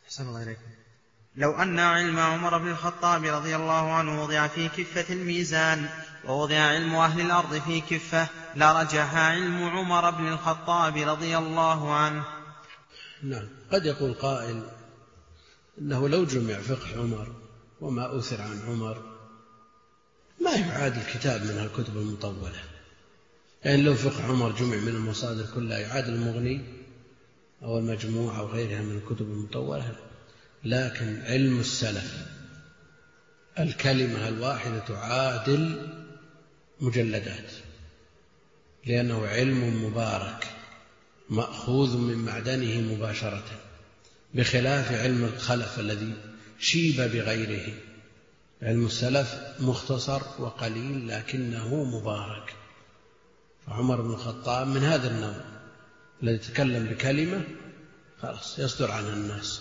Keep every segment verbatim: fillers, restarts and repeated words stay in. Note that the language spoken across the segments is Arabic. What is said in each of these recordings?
أحسن الله إليكم. لو أن علم عمر بن الخطاب رضي الله عنه وضع في كفة الميزان ووضع علم أهل الأرض في كفة لرجح علم عمر بن الخطاب رضي الله عنه. نعم. قد يقول قائل إنه لو جمع فقه عمر وما أثر عن عمر ما يعاد الكتاب من الكتب المطولة، يعني لو فقه عمر جمع من المصادر كلها يعاد المغني أو المجموع أو غيرها من الكتب المطولة. لكن علم السلف الكلمة الواحدة تعادل مجلدات، لأنه علم مبارك مأخوذ من معدنه مباشرة، بخلاف علم الخلف الذي شيب بغيره. علم السلف مختصر وقليل لكنه مبارك. فعمر بن الخطاب من هذا النوع الذي تكلم بكلمة خلاص يصدر عنها الناس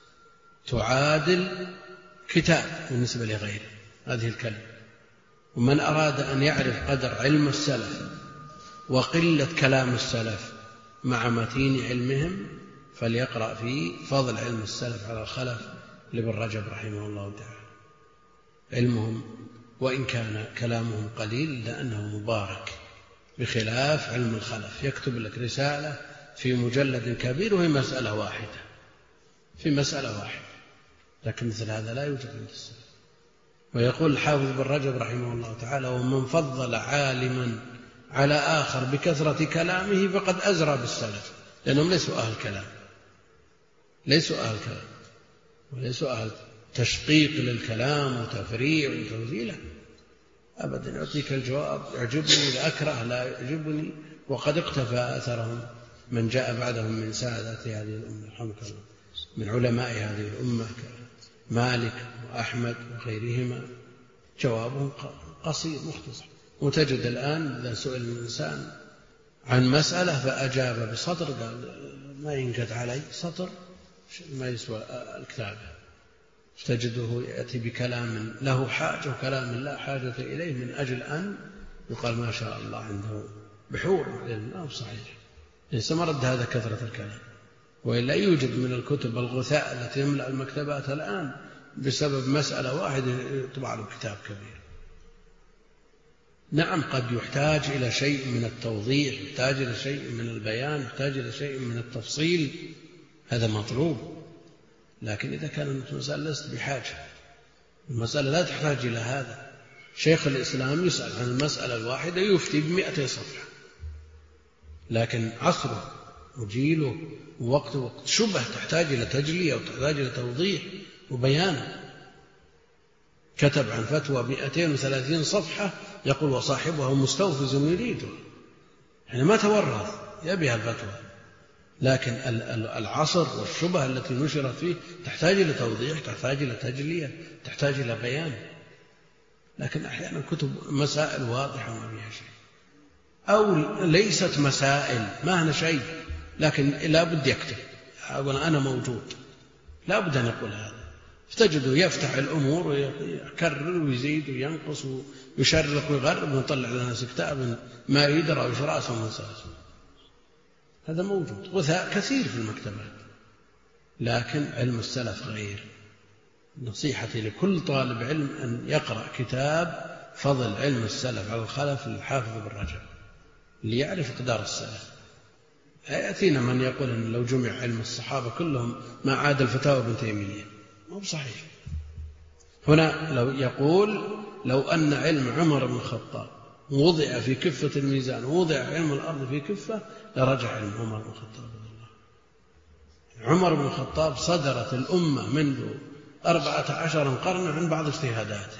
تعادل كتاب بالنسبة لغيره هذه الكلمة. ومن أراد أن يعرف قدر علم السلف وقلة كلام السلف مع متين علمهم فليقرأ في فضل علم السلف على الخلف لابن رجب رحمه الله تعالى. علمهم وإن كان كلامهم قليل لأنه مبارك، بخلاف علم الخلف يكتب لك رسالة في مجلد كبير وهي مسألة واحدة في مسألة واحدة، لكن مثل هذا لا يوجد عند السلف. ويقول الحافظ بن رجب رحمه الله تعالى: ومن فضل عالما على آخر بكثرة كلامه فقد أزرى بالسلف، لأنهم ليسوا أهل كلام ليسوا أهل كلام وليسوا أهل تشقيق للكلام وتفريع وتوزيله أبدا. يعطيك الجواب يعجبني لا أكره لا يعجبني، وقد اقتفى أثرهم من جاء بعدهم من سادات هذه الأمة رحمك الله من علماء هذه الأمة مالك وأحمد وغيرهما، جوابهم قصير مختصر. وتجد الآن إذا سئل الإنسان عن مسألة فأجاب بسطر قال ما ينقد علي سطر ما يسوى الكتابة. تجده يأتي بكلام له حاجة وكلام لا حاجة إليه من أجل أن يقال ما شاء الله عنده بحور. لا صحيح، ليس مرد هذا كثرة الكلام، وإلا يوجد من الكتب الغثاء التي تملأ المكتبات الآن بسبب مسألة واحدة يطبع له كتاب كبير. نعم قد يحتاج إلى شيء من التوضيح، يحتاج إلى شيء من البيان، يحتاج إلى شيء من التفصيل، هذا مطلوب. لكن إذا كانت المسألة لست بحاجة، المسألة لا تحتاج إلى هذا. شيخ الإسلام يسأل عن المسألة الواحدة يفتي بمئة صفحة، لكن عصره وجيله ووقته وقت شبه تحتاج إلى تجلية وتحتاج إلى توضيح وبيان. كتب عن فتوى مئتين وثلاثين صفحة يقول وصاحبها مستوفز يريده، يعني ما تورط يبيها الفتوى، لكن العصر والشبه التي نشرت فيه تحتاج إلى توضيح، تحتاج إلى تجلية، تحتاج إلى بيان. لكن أحيانا كتب مسائل واضحة ما فيها شيء، أو ليست مسائل ما هنا شيء لكن لا بد يكتب أقول أنا موجود، لا بد أن يقول هذا. فتجده يفتح الأمور ويكرر ويزيد وينقص ويشرق ويغرب ويطلع لنا كتاب ما يدرى وش رأسه من ساسه. هذا موجود غثاء كثير في المكتبات. لكن علم السلف غير. نصيحتي لكل طالب علم أن يقرأ كتاب فضل علم السلف على الخلف للحافظ بن رجب ليعرف قدر السلف. يأتينا من يقول أن لو جمع علم الصحابة كلهم ما عاد الفتاوى ابن تيمية، مو صحيح. هنا لو يقول لو أن علم عمر بن الخطاب وضع في كفة الميزان ووضع علم الأرض في كفة لرجع علم عمر بن الخطاب. عمر بن الخطاب صدرت الأمة منذ أربعة عشر قرن عن بعض اجتهاداته،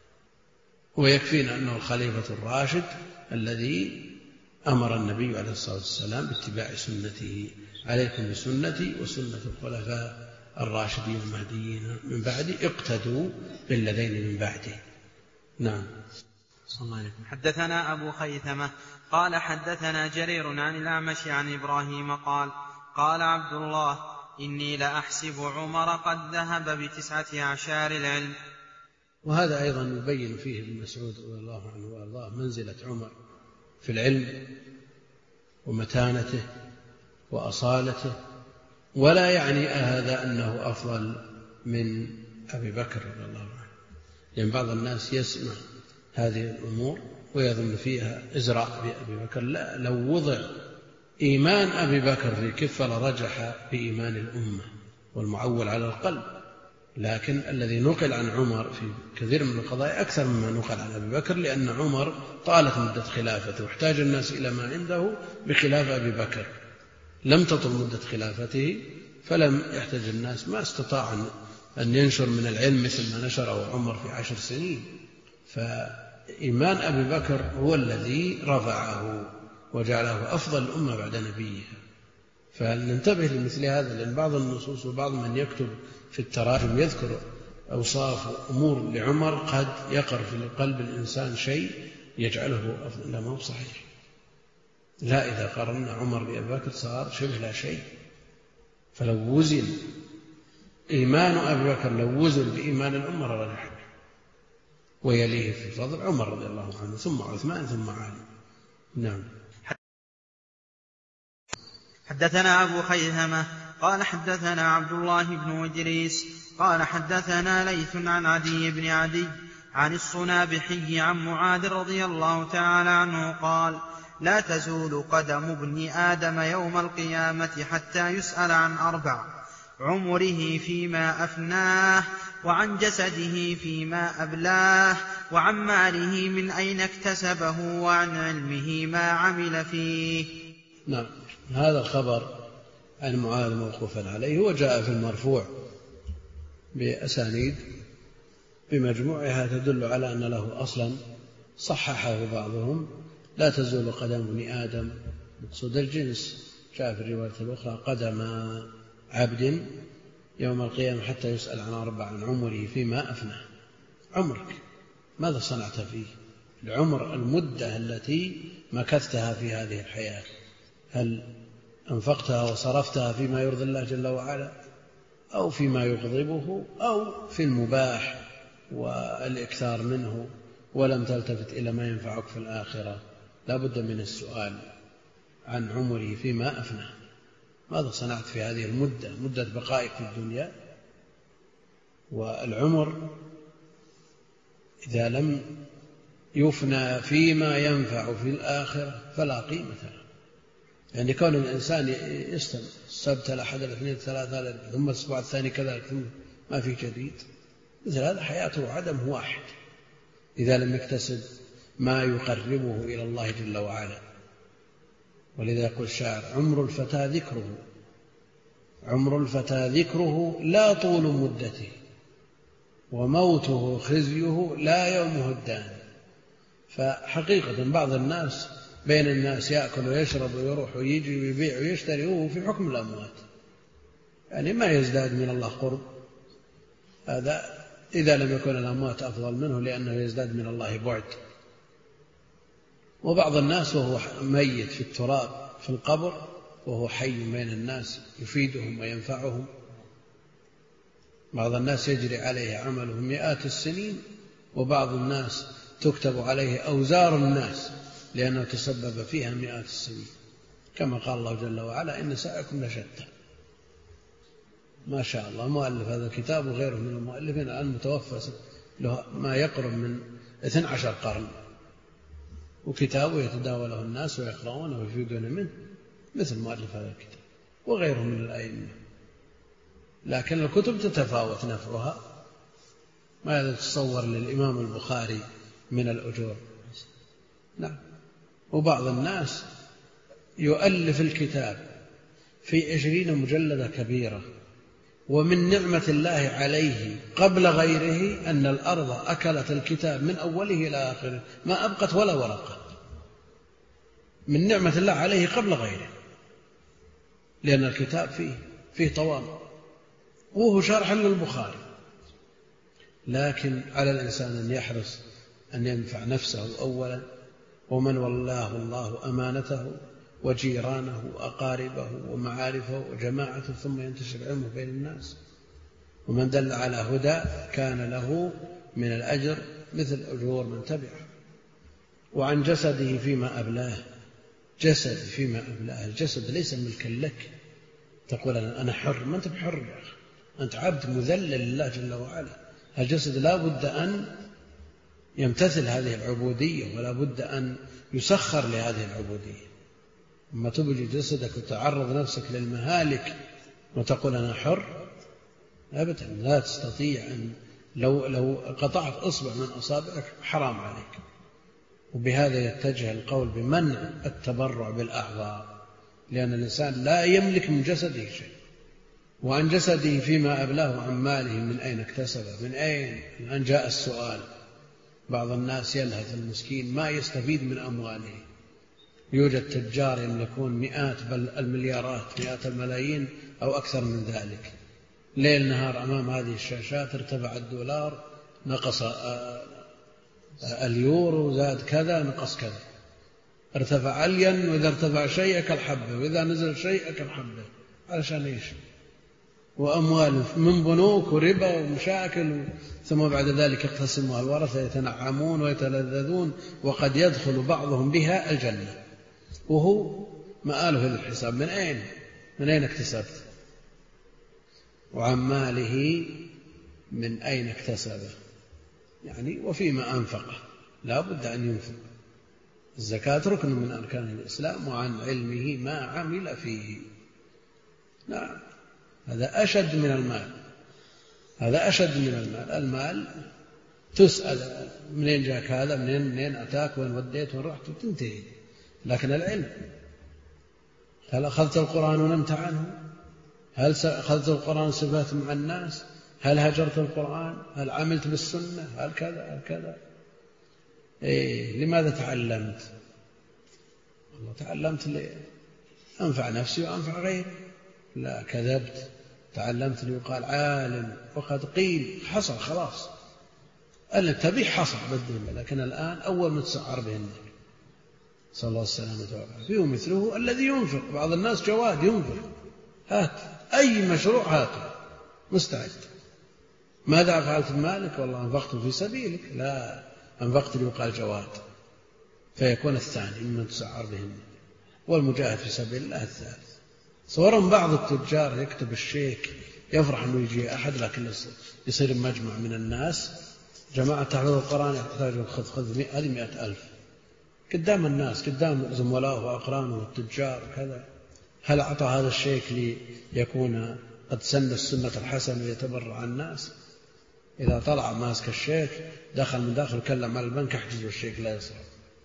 ويكفينا أنه الخليفة الراشد الذي أمر النبي عليه الصلاة والسلام باتباع سنته: عليكم بسنتي وسنة الخلفاء الراشدين المهديين من بعدي اقتدوا بالذين من بعدي. نعم. صلى الله عليه وسلم. حدثنا أبو خيثمة قال حدثنا جرير عن الأعمش عن إبراهيم قال قال عبد الله إني لأحسب عمر قد ذهب بتسعة أعشار العلم. وهذا أيضا يبين فيه ابن مسعود رضي الله عنه وأرضاه منزلة عمر في العلم ومتانته وأصالته ولا يعني هذا أنه أفضل من أبي بكر رضي الله عنه، لأن يعني بعض الناس يسمع هذه الأمور ويظن فيها إزراء بأبي بكر. لا، لو وضع إيمان أبي بكر في كفة لرجح بإيمان الأمة والمعول على القلب، لكن الذي نقل عن عمر في كثير من القضايا أكثر مما نقل عن أبي بكر، لأن عمر طالت مدة خلافته واحتاج الناس إلى ما عنده، بخلاف أبي بكر لم تطل مدة خلافته فلم يحتاج الناس، ما استطاع أن ينشر من العلم مثل ما نشره عمر في عشر سنين. فإيمان أبي بكر هو الذي رفعه وجعله أفضل الأمة بعد نبيها. فلننتبه لمثل هذا، لأن بعض النصوص وبعض من يكتب في التراجم يذكر أوصاف أمور لعمر قد يقر في قلب الإنسان شيء يجعله أفضل. لا، ما هو صحيح. لا، إذا قارنا عمر بأبي بكر صار شبه لا شيء. فلو وزن إيمان أبي بكر لو وزن بإيمان الأمة رجح، ويليه في الفضل عمر رضي الله عنه ثم عثمان ثم علي. نعم. حدثنا أبو خيثمة قال حدثنا عبد الله بن إدريس قال حدثنا ليث عن عدي بن عدي عن الصنابحي عن معاذ رضي الله تعالى عنه قال: لا تزول قدم ابن آدم يوم القيامة حتى يسأل عن أربع: عمره فيما أفناه، وعن جسده فيما أبلاه، وعن ماله من أين اكتسبه، وعن علمه ما عمل فيه. نعم. هذا الخبر عن معاذ موقوفا عليه وجاء في المرفوع بأسانيد بمجموعها تدل على أن له أصلا صححه بعضهم: لا تزول قدم ابن آدم، مقصود الجنس. جاء في الرواية الأخرى: قدم عبد يوم القيامة حتى يسأل عن أربع: عن عمره فيما أفناه. عمرك ماذا صنعت فيه؟ العمر المدة التي مكثتها في هذه الحياة، هل أنفقتها وصرفتها فيما يرضي الله جل وعلا، أو فيما يغضبه، أو في المباح والإكثار منه، ولم تلتفت إلى ما ينفعك في الآخرة؟ لا بد من السؤال عن عمره فيما أفناه. ماذا صنعت في هذه المدة، مدة بقائك في الدنيا؟ والعمر إذا لم يفنى فيما ينفع في الآخرة فلا قيمة له. يعني كون الإنسان يستمر السبت الأحد الاثنين الثلاثة ثم الأسبوع الثاني كذلك ثم ما في جديد، مثل هذا حياته عدم واحد إذا لم يكتسب ما يقربه إلى الله جل وعلا. ولذا يقول الشاعر: عمر الفتى ذكره، عمر الفتى ذكره لا طول مدته، وموته خزيه لا يومه الدان. فحقيقة بعض الناس بين الناس يأكل ويشرب ويروح ويجي ويبيع ويشتري وهو في حكم الأموات، يعني ما يزداد من الله قرب. هذا إذا لم يكن الأموات أفضل منه لأنه يزداد من الله بعد. وبعض الناس وهو ميت في التراب في القبر وهو حي بين الناس يفيدهم وينفعهم. بعض الناس يجري عليه عمله مئات السنين، وبعض الناس تكتب عليه أوزار الناس لأنه تسبب فيها مئات السنين، كما قال الله جل وعلا: إن سعيكم لشتى. ما شاء الله، مؤلف هذا الكتاب وغيره من المؤلفين الآن متوفى له ما يقرب من اثني عشر قرن، وكتابه يتداوله الناس ويقرؤونه ويفيدون منه مثل مؤلف هذا الكتاب وغيره من الأئمة. لكن الكتب تتفاوت نفعها، ما يتصور للإمام البخاري من الأجور. نعم. وبعض الناس يؤلف الكتاب في عشرين مجلدة كبيرة، ومن نعمة الله عليه قبل غيره أن الأرض أكلت الكتاب من أوله إلى آخره ما أبقت ولا ورقة، من نعمة الله عليه قبل غيره، لأن الكتاب فيه فيه طوام وهو شرح للبخاري. لكن على الإنسان أن يحرص أن ينفع نفسه أولا، ومن والله الله أمانته، وجيرانه وأقاربه ومعارفه وجماعته، ثم ينتشر علمه بين الناس. ومن دل على هدى كان له من الأجر مثل أجور من تبعه. وعن جسده فيما أبلاه، جسد فيما أبلاه، الجسد ليس ملكا لك، تقول أنا حر، ما أنت بحر يا أخي، أنت عبد مذلل لله جل وعلا. الجسد لا بد أن يمتثل هذه العبودية ولا بد أن يسخر لهذه العبودية. أما تبجي جسدك وتعرض نفسك للمهالك وتقول أنا حر، أبدا لا تستطيع أن لو, لو قطعت أصبع من أصابعك حرام عليك. وبهذا يتجه القول بمنع التبرع بالأعضاء، لأن الإنسان لا يملك من جسده شيء، وعن جسده فيما أبلاه عن ماله من أين اكتسبه، من أين أن جاء السؤال. بعض الناس يلهث المسكين ما يستفيد من أمواله. يوجد تجار يملكون مئات بل المليارات، مئات الملايين أو أكثر من ذلك، ليل نهار أمام هذه الشاشات. ارتفع الدولار نقص اليورو، زاد كذا نقص كذا، ارتفع عليا، وإذا ارتفع شيء كالحبة، وإذا نزل شيء كالحبة. علشان إيش؟ وأموال من بنوك وربا ومشاكل، ثم بعد ذلك يقتسمها الورثة يتنعمون ويتلذذون، وقد يدخل بعضهم بها الجنة وهو مآله للحساب. من أين؟ من أين اكتسبت؟ وعن ماله من أين اكتسبه، يعني وفيما أنفقه لا بد أن ينفق. الزكاة ركن من أركان الإسلام، وعن علمه ما عمل فيه. نعم، هذا أشد من المال، هذا أشد من المال. المال تسأل منين جاك هذا، منين منين أتاك، وين وديت، وين رحت، وتنتهي. لكن العلم، هل أخذت القرآن ونمت عنه؟ هل أخذت القرآن سبات مع الناس؟ هل هجرت القرآن؟ هل عملت بالسنة؟ هل كذا هل كذا؟ إيه، لماذا تعلمت؟ والله تعلمت لأنفع نفسي وأنفع غيري. لا، كذبت، تعلمت ليقال عالم، وقد قيل حصل خلاص، أنك تبيح حصل بالدنيا. لكن الآن أول ما تسعر به النبي صلى الله عليه وسلم فيه مثله الذي ينفق. بعض الناس جواد ينفق، هات أي مشروع هاته مستعد. ماذا فعلت بمالك؟ والله أنفقت في سبيلك. لا، أنفقت ليقال جواد، فيكون الثاني ممن تسعر به النبي، والمجاهد في سبيل الله الثالث. صورا بعض التجار يكتب الشيك، يفرح أنه يجي أحد، لكن يصير مجمع من الناس، جماعة تحفظ القرآن يحتاجون خذ خذ هذه مئة ألف قدام الناس، قدام زملائه وأقرانه والتجار وكذا. هل أعطى هذا الشيك ليكون قد سن السنة الحسنة ويتبرع الناس؟ إذا طلع ماسك الشيك دخل من داخل كلم على البنك احجزوا الشيك لا يصرف.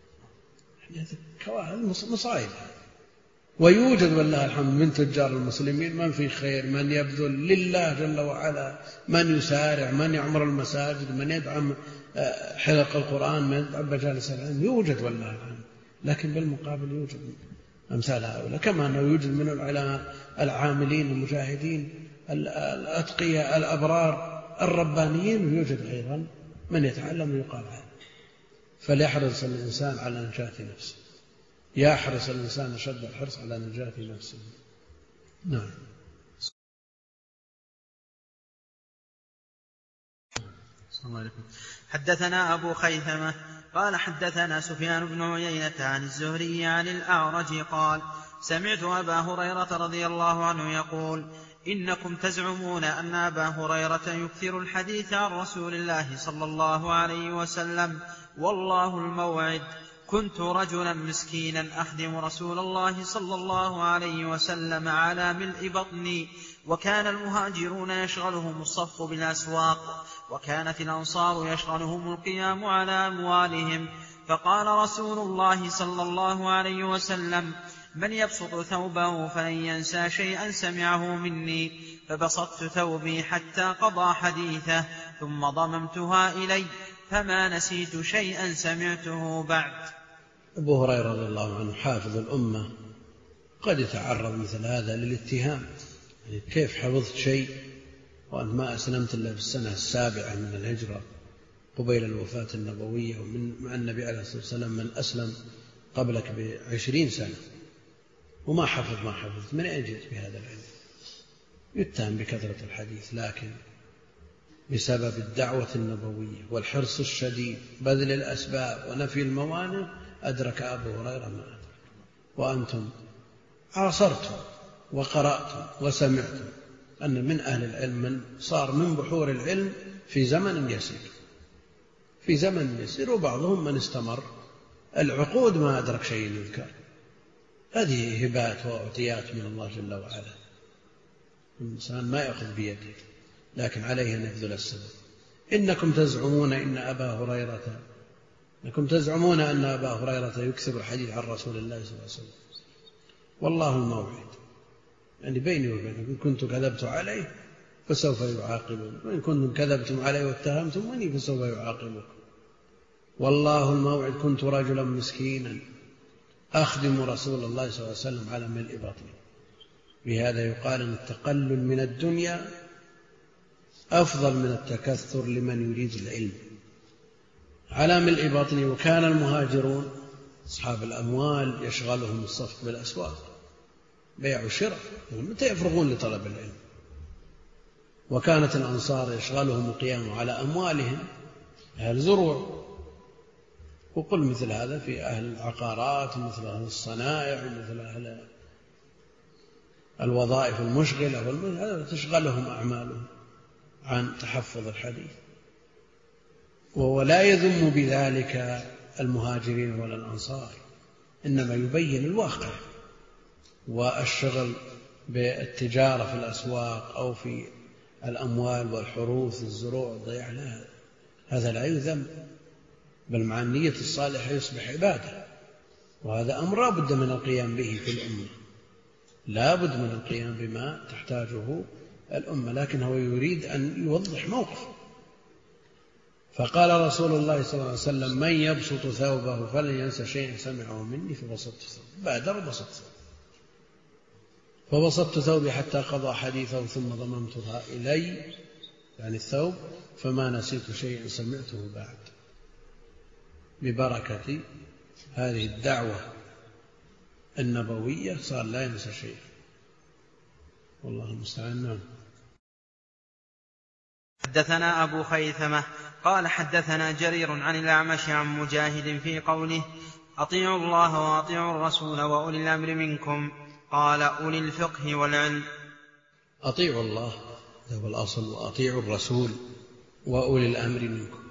يعني مصايب. ويوجد والله الحمد من تجار المسلمين من في خير، من يبذل لله جل وعلا، من يسارع، من يعمر المساجد، من يدعم حلق القرآن، من يدعم مجالس العلم. يوجد والله الحمد، لكن بالمقابل يوجد أمثال هؤلاء، كما أنه يوجد من العلماء العاملين المجاهدين الأتقياء الأبرار الربانيين، ويوجد أيضا من يتعلم ويقال عنه. فليحرص الإنسان على نجاة نفسه، يحرص الإنسان أشد الحرص على نجاة نفسه. نعم. حدثنا أبو خيثمة قال حدثنا سفيان بن عيينة عن الزهري عن الأعرج قال سمعت أبا هريرة رضي الله عنه يقول إنكم تزعمون أن أبا هريرة يكثر الحديث عن رسول الله صلى الله عليه وسلم، والله الموعد. كنت رجلا مسكينا أخدم رسول الله صلى الله عليه وسلم على ملء بطني، وكان المهاجرون يشغلهم الصف بالأسواق، وكانت الأنصار يشغلهم القيام على أموالهم. فقال رسول الله صلى الله عليه وسلم من يبسط ثوبه فلن ينسى شيئا سمعه مني، فبسطت ثوبي حتى قضى حديثه ثم ضممتها إلي، فما نسيت شيئا سمعته بعد. أبو هريرة رضي الله عنه حافظ الأمة قد يتعرض مثل هذا للاتهام، يعني كيف حفظت شيء وأنت ما أسلمت إلا في السنة السابعة من الهجرة قبيل الوفاة النبوية، ومن مع النبي عليه الصلاة والسلام من أسلم قبلك بعشرين سنة وما حفظ ما حفظت، من أين جئت بهذا العلم؟ يتهم بكثرة الحديث، لكن بسبب الدعوة النبوية والحرص الشديد بذل الأسباب ونفي الموانع أدرك أبو هريرة ما أدرك، وأنتم عاصرتم وقرأتم وسمعتم أن من أهل العلم من صار من بحور العلم في زمن يسير في زمن يسير وبعضهم من استمر العقود ما أدرك شيء يذكر. هذه هبات وأعطيات من الله جل وعلا، الإنسان ما يأخذ بيده لكن عليه أن يبذل السبب. إنكم تزعمون إن أبا هريرة إنكم تزعمون أن أبا هريرة يكثر الحديث عن رسول الله صلى الله عليه وسلم، والله الموعد، يعني بيني وبينكم إن كنت كذبت عليه فسوف يعاقبون، وإن كنتم كذبتم عليه واتهمتموني فسوف يعاقبكم. والله الموعد، كنت رجلا مسكينا أخدم رسول الله صلى الله عليه وسلم على ملء بطني. بهذا يقال أن التقلل من الدنيا أفضل من التكثر لمن يريد العلم. على ملء بطني. وكان المهاجرون أصحاب الأموال يشغلهم الصفق بالأسواق، بيع وشراء، متى يفرغون لطلب العلم؟ وكانت الأنصار يشغلهم القيام على أموالهم، أهل زروع، وقل مثل هذا في أهل العقارات، مثل أهل الصنائع، مثل أهل الوظائف المشغلة، هذا تشغلهم أعمالهم عن تحفظ الحديث. ولا يذم بذلك المهاجرين ولا الأنصار، إنما يبين الواقع. والشغل بالتجارة في الأسواق أو في الأموال والحروث الزروع الضياع، لا، هذا لا يذم، بل مع النية الصالحة يصبح عبادة. وهذا أمر لا بد من القيام به في الأمة، لا بد من القيام بما تحتاجه الأمة، لكن هو يريد أن يوضح موقف. فقال رسول الله صلى الله عليه وسلم: من يبسط ثوبه فلن ينسى شيئا سمعه مني فبسطت ثوبه. بادر بسط ثوبه، فبسطت ثوبي حتى قضى حديثه ثم ضممتها إلي، يعني الثوب، فما نسيت شيئا سمعته بعد. ببركة هذه الدعوة النبوية صار لا ينسى شيئا، والله المستعان. نعم. حدثنا أبو خيثمة قال حدثنا جرير عن الأعمش عن مجاهد في قوله: أطيعوا الله وأطيعوا الرسول وأولي الأمر منكم، قال: أولي الفقه والعلم. أطيعوا الله هو الأصل، وأطيعوا الرسول وأولي الأمر منكم.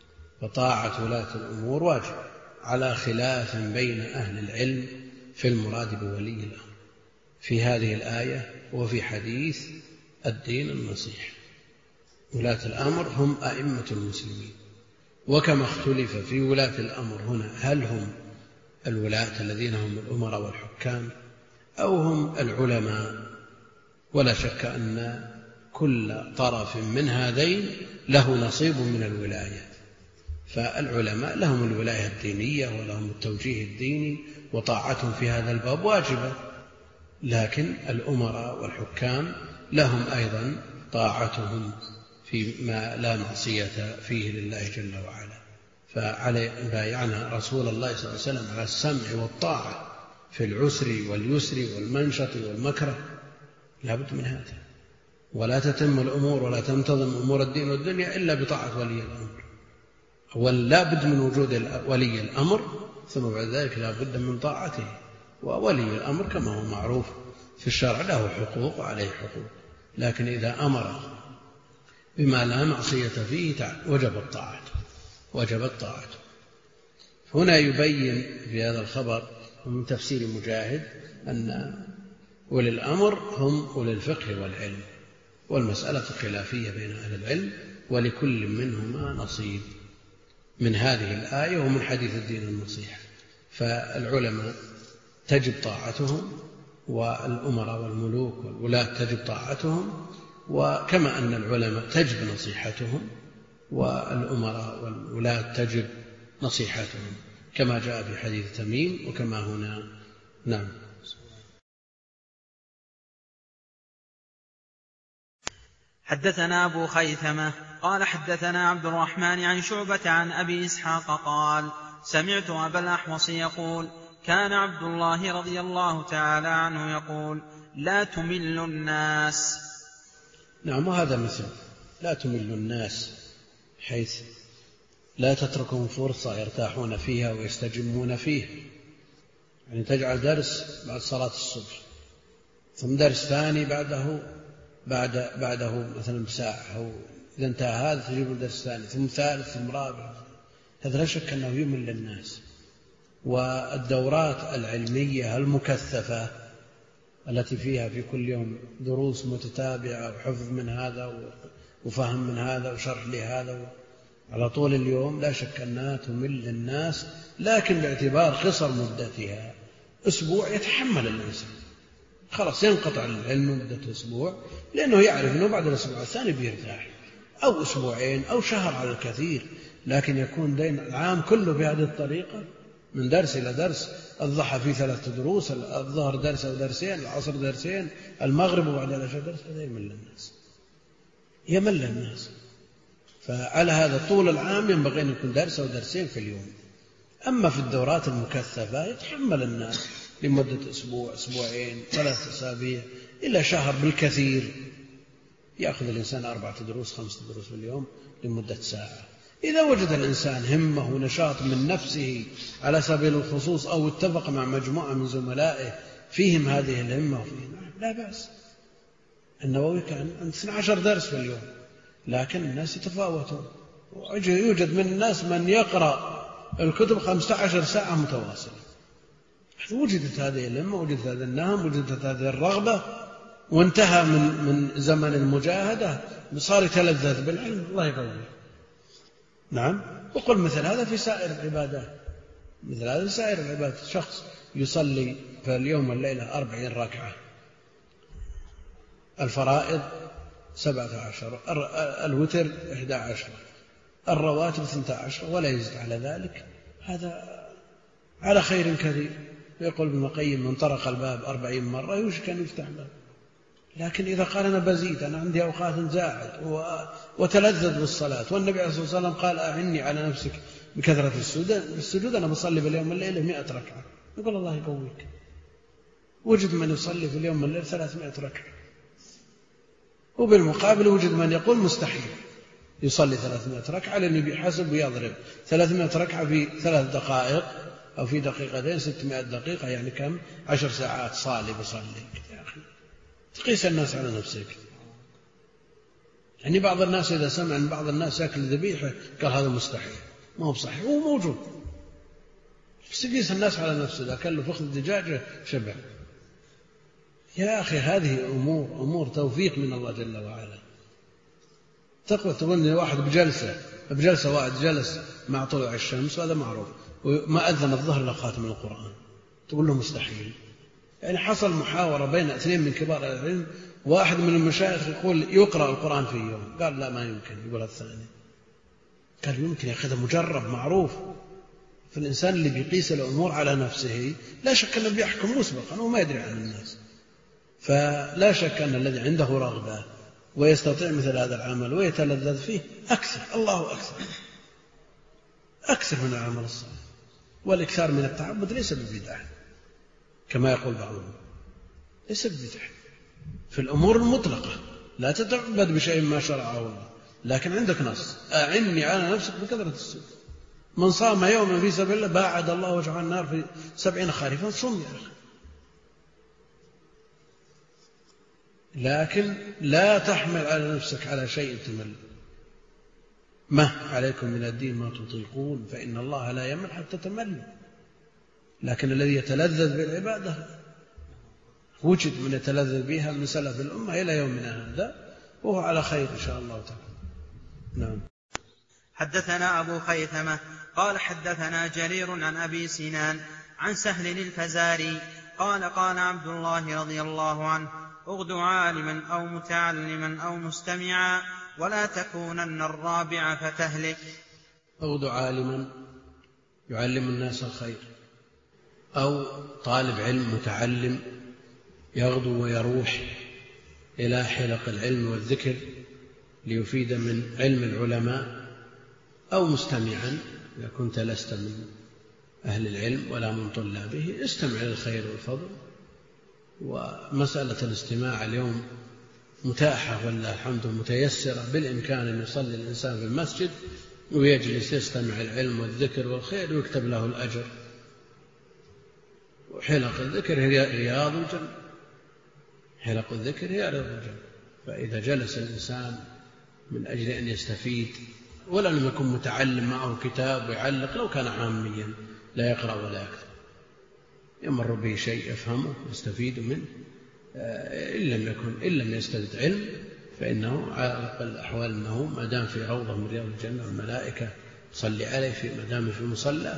فطاعة ولاة الأمور واجب، على خلاف بين أهل العلم في المراد بولي الأمر في هذه الآية وفي حديث الدين النصيحة. ولاة الأمر هم أئمة المسلمين، وكما اختلف في ولاة الأمر هنا، هل هم الولاة الذين هم الأمراء والحكام أو هم العلماء؟ ولا شك أن كل طرف من هذين له نصيب من الولاية. فالعلماء لهم الولاية الدينية ولهم التوجيه الديني، وطاعتهم في هذا الباب واجبة، لكن الأمراء والحكام لهم أيضا طاعتهم فيما لا معصية فيه لله جل وعلا. فعلي بايعنا رسول الله صلى الله عليه وسلم على السمع والطاعة في العسر واليسر والمنشط والمكره، لا بد من هذا. ولا تتم الأمور ولا تنتظم أمور الدين والدنيا إلا بطاعة ولي الأمر. ولا بد من وجود ولي الأمر، ثم بعد ذلك لا بد من طاعته. وولي الأمر كما هو معروف في الشرع له حقوق وعليه حقوق، لكن إذا أمر بما لا معصية فيه وجبت طاعته وجبت طاعته. هنا يبين في هذا الخبر من تفسير مجاهد أن أولي الأمر هم أولي الفقه والعلم، والمسألة خلافية بين أهل العلم، ولكل منهما نصيب من هذه الآية ومن حديث الدين النصيحة. فالعلماء تجب طاعتهم، والأمراء والملوك والولاة تجب طاعتهم، وكما أن العلماء تجب نصيحتهم، والأمراء والولاة تجب نصيحتهم، كما جاء في حديث تميم وكما هنا. نعم. حدثنا أبو خيثمة قال حدثنا عبد الرحمن عن شعبة عن أبي إسحاق قال: سمعت أبا الأحوص يقول: كان عبد الله رضي الله تعالى عنه يقول: لا تمل الناس. نعم، وهذا مثل لا تمل الناس، حيث لا تتركهم فرصة يرتاحون فيها ويستجمون فيها، يعني تجعل درس بعد صلاة الصبح ثم درس ثاني بعده بعد بعده مثلا بساعة، أو إذا انتهى هذا تجيب درس ثاني، ثم ثالث ثم رابع. هذا لا شك أنه يمل للناس. والدورات العلمية المكثفة التي فيها في كل يوم دروس متتابعة وحفظ من هذا وفهم من هذا وشرح لهذا على طول اليوم، لا شك أنها تمل للناس، لكن باعتبار قصر مدتها أسبوع يتحمل الإنسان، خلاص ينقطع العلم مدة أسبوع، لأنه يعرف أنه بعد الأسبوع الثاني بيرتاح، أو أسبوعين أو شهر على الكثير. لكن يكون دين العام كله بهذه الطريقة، من درس إلى درس، الضحى في ثلاثة دروس، الظهر درس أو درسين، العصر درسين، المغرب وبعد العشاء درس، هذا يمل الناس يمل الناس. فعلى هذا طول العام ينبغي أن يكون درس أو درسين في اليوم. أما في الدورات المكثفة يتحمل الناس لمدة أسبوع، أسبوعين، ثلاثة أسابيع، إلى شهر بالكثير. يأخذ الإنسان أربعة دروس خمسة دروس في اليوم لمدة ساعة. إذا وجد الإنسان همة ونشاط من نفسه على سبيل الخصوص، أو اتفق مع مجموعة من زملائه فيهم هذه الهمة وفيهم، لا بأس. النووي كان عنده اثني عشر درس في اليوم، لكن الناس يتفاوتون، يوجد من الناس من يقرأ الكتب خمسة عشر ساعة متواصلة. وجدت هذه الهمة، وجدت هذا النهم، وجدت هذه الرغبة، وانتهى من من زمن المجاهدة صار يتلذذ بالعلم. الله يقويه. نعم. وقل مثل هذا في سائر العبادات، مثل هذا في سائر العبادات. شخص يصلي في اليوم والليلة أربعين ركعة، الفرائض سبعة عشر، الوتر إحدى عشر، الرواتب اثنتا عشر، ولا يزيد على ذلك، هذا على خير كثير. يقول ابن القيم: من طرق الباب أربعين مرة يوشك أن يفتح باب. لكن إذا قال أنا بزيد، أنا عندي أوقات زاعد وتلذذ بالصلاة، والنبي عليه الصلاة والسلام قال: أعني على نفسك بكثرة السجود، أنا بصلي باليوم والليلة مئة ركعة، يقول الله يقويك. وجد من يصلي في اليوم والليل ثلاثمائة ركعة، وبالمقابل وجد من يقول مستحيل يصلي ثلاثمائة ركعة، لأنه بيحسب ويضرب ثلاثمائة ركعة في ثلاث دقائق أو في دقيقتين ستمائة دقيقة، يعني كم؟ عشر ساعات صالي بصلي. يا أخي تقيس الناس على نفسك. يعني بعض الناس إذا سمع أن بعض الناس يأكل ذبيحة قال هذا مستحيل، ما هو بصحيح، هو موجود، بس يقيس الناس على نفسه. إذا كان له فخذ دجاجة شبع. يا أخي هذه أمور أمور توفيق من الله جل وعلا. تقوى تقول واحد بجلسة بجلسة واحد جلس مع طلوع الشمس، وهذا معروف، وما أذن الظهر لخاتم القرآن، تقول له مستحيل. يعني حصل محاورة بين اثنين من كبار العلم، واحد من المشايخ يقول يقرأ القرآن في يوم، قال لا ما يمكن. يقول الثاني قال يمكن، يا أخي هذا مجرب معروف. فالإنسان اللي بيقيس الأمور على نفسه لا شك أنه بيحكم مسبقا وما يدري عن الناس. فلا شك أن الذي عنده رغبة ويستطيع مثل هذا العمل ويتلذذ فيه أكثر، الله أكثر أكثر من العمل الصالح. والإكثار من التعبد ليس ببدعة كما يقول بعضهم، ليس ببدعة في الأمور المطلقة، لا تتعبد بشيء ما شرعه الله، لكن عندك نص: أعني على نفسك بكثرة السجود. من صام يوما في سبيل الله باعد الله وجهه عن النار في سبعين خريفا. صم يا أخي، لكن لا تحمل على نفسك على شيء تمل. ما عليكم من الدين ما تطيقون، فإن الله لا يمل حتى تمل. لكن الذي يتلذذ بالعبادة وجد من يتلذذ بها من سلف الأمة إلى يومنا هذا، وهو على خير إن شاء الله تعالى. نعم. حدثنا أبو خيثمة قال حدثنا جرير عن أبي سنان عن سهل الفزاري قال قال عبد الله رضي الله عنه: اغد عالما أو متعلما أو مستمعا ولا تكونن الرابع فتهلك. اغد عالما يعلم الناس الخير، أو طالب علم متعلم يغدو ويروح إلى حلق العلم والذكر ليفيد من علم العلماء، أو مستمعا إذا كنت لست من أهل العلم ولا من طلابه استمع للخير والفضل. ومسألة الاستماع اليوم متاحة والله الحمد متيسرة، بالإمكان أن يصلي الإنسان في المسجد ويجلس يستمع العلم والذكر والخير ويكتب له الأجر. وحلق الذكر هي رياض الجنة، حلق الذكر هي رضا الجنة. فإذا جلس الإنسان من أجل أن يستفيد ولا لم يكن متعلم معه كتاب ويعلق، لو كان عاميا لا يقرأ ولا يكتب، يمر به شيء يفهمه يستفيد منه، إن لم يكن إن لم يستفد علم فإنه على أقل الأحوال أنه ما دام في روضة من رياض الجنة والملائكة تصلي عليه في ما دام في مصلى،